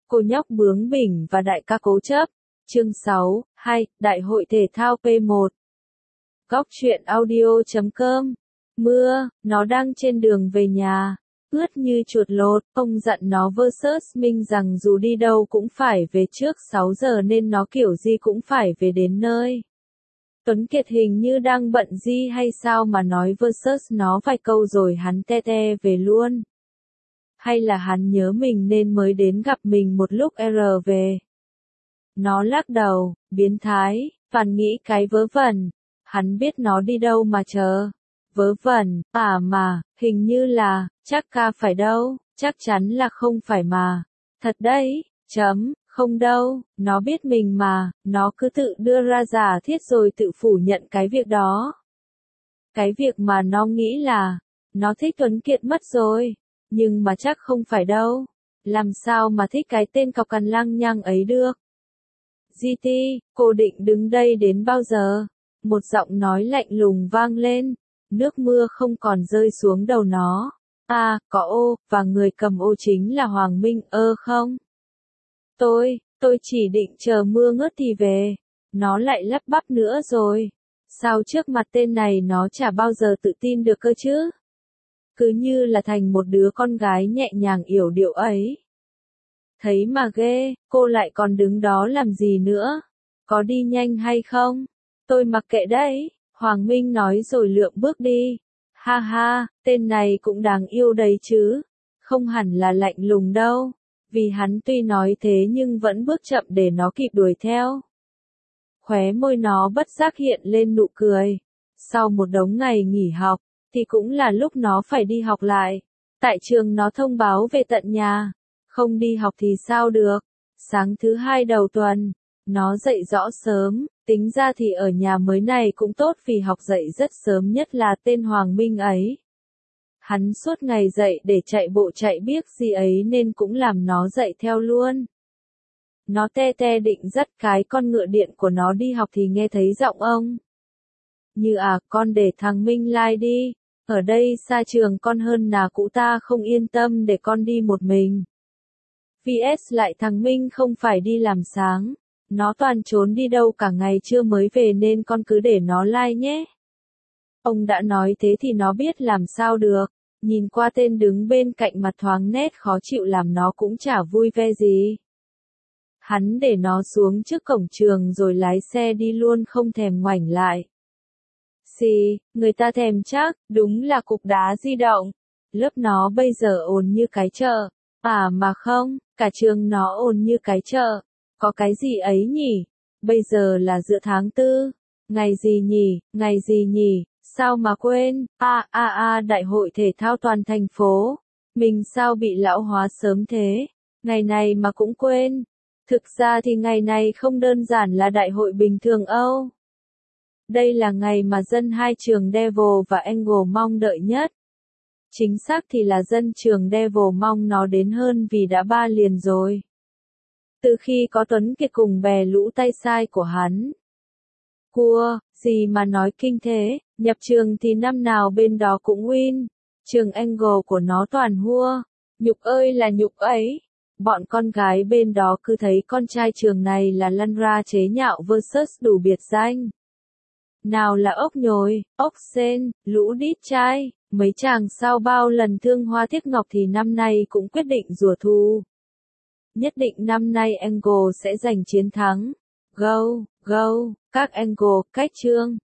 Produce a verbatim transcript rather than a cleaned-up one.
Cô nhóc bướng bỉnh và đại ca cố chấp. Chương sáu, hai, Đại hội thể thao P một. Góc truyện audio chấm com. Mưa, nó đang trên đường về nhà, ướt như chuột lột, ông dặn nó versus Minh rằng dù đi đâu cũng phải về trước sáu giờ nên nó kiểu gì cũng phải về đến nơi. Tuấn Kiệt hình như đang bận gì hay sao mà nói versus nó vài câu rồi hắn te te về luôn. Hay là hắn nhớ mình nên mới đến gặp mình một lúc R về. Nó lắc đầu, biến thái, phàn nghĩ cái vớ vẩn. Hắn biết nó đi đâu mà chờ. Vớ vẩn, à mà, hình như là, chắc ca phải đâu, chắc chắn là không phải mà. Thật đấy, chấm, không đâu, nó biết mình mà, nó cứ tự đưa ra giả thiết rồi tự phủ nhận cái việc đó. Cái việc mà nó nghĩ là, nó thích Tuấn Kiệt mất rồi, nhưng mà chắc không phải đâu. Làm sao mà thích cái tên cọc cằn lăng nhăng ấy được. giê tê, cô định đứng đây đến bao giờ? Một giọng nói lạnh lùng vang lên, nước mưa không còn rơi xuống đầu nó. À, có ô, và người cầm ô chính là Hoàng Minh ơ không? Tôi, tôi chỉ định chờ mưa ngớt thì về. Nó lại lắp bắp nữa rồi. Sao trước mặt tên này nó chả bao giờ tự tin được cơ chứ? Cứ như là thành một đứa con gái nhẹ nhàng yểu điệu ấy. Thấy mà ghê, cô lại còn đứng đó làm gì nữa? Có đi nhanh hay không? Tôi mặc kệ đấy, Hoàng Minh nói rồi lượm bước đi. Ha ha, tên này cũng đáng yêu đấy chứ. Không hẳn là lạnh lùng đâu. Vì hắn tuy nói thế nhưng vẫn bước chậm để nó kịp đuổi theo. Khóe môi nó bất giác hiện lên nụ cười. Sau một đống ngày nghỉ học, thì cũng là lúc nó phải đi học lại. Tại trường nó thông báo về tận nhà. Không đi học thì sao được. Sáng thứ hai đầu tuần, nó dậy rõ sớm, tính ra thì ở nhà mới này cũng tốt vì học dậy rất sớm nhất là tên Hoàng Minh ấy. Hắn suốt ngày dậy để chạy bộ chạy biếc gì ấy nên cũng làm nó dậy theo luôn. Nó te te định dắt cái con ngựa điện của nó đi học thì nghe thấy giọng ông. Như à, con để thằng Minh lai đi, ở đây xa trường con hơn nà cụ ta không yên tâm để con đi một mình. vê ét lại thằng Minh không phải đi làm sáng, nó toàn trốn đi đâu cả ngày trưa mới về nên con cứ để nó lai nhé. Ông đã nói thế thì nó biết làm sao được, nhìn qua tên đứng bên cạnh mặt thoáng nét khó chịu làm nó cũng chả vui vẻ gì. Hắn để nó xuống trước cổng trường rồi lái xe đi luôn không thèm ngoảnh lại. Xì, người ta thèm chắc, đúng là cục đá di động. Lớp nó bây giờ ồn như cái chợ. À mà không, cả trường nó ồn như cái chợ. Có cái gì ấy nhỉ? Bây giờ là giữa tháng tư. Ngày gì nhỉ? Ngày gì nhỉ? Sao mà quên? A a a đại hội thể thao toàn thành phố. Mình sao bị lão hóa sớm thế? Ngày này mà cũng quên. Thực ra thì ngày này không đơn giản là đại hội bình thường Âu. Đây là ngày mà dân hai trường Devil và Angle mong đợi nhất. Chính xác thì là dân trường Devil mong nó đến hơn vì đã ba liền rồi. Từ khi có Tuấn Kiệt cùng bè lũ tay sai của hắn. Cua, gì mà nói kinh thế, nhập trường thì năm nào bên đó cũng win. Trường Angle của nó toàn hua. Nhục ơi là nhục ấy. Bọn con gái bên đó cứ thấy con trai trường này là lăn ra chế nhạo versus đủ biệt danh. Nào là ốc nhồi, ốc sên, lũ đít trai, mấy chàng sau bao lần thương hoa tiếc ngọc thì năm nay cũng quyết định rủa thù. Nhất định năm nay Angle sẽ giành chiến thắng. Go, go, các Angle, cách trương.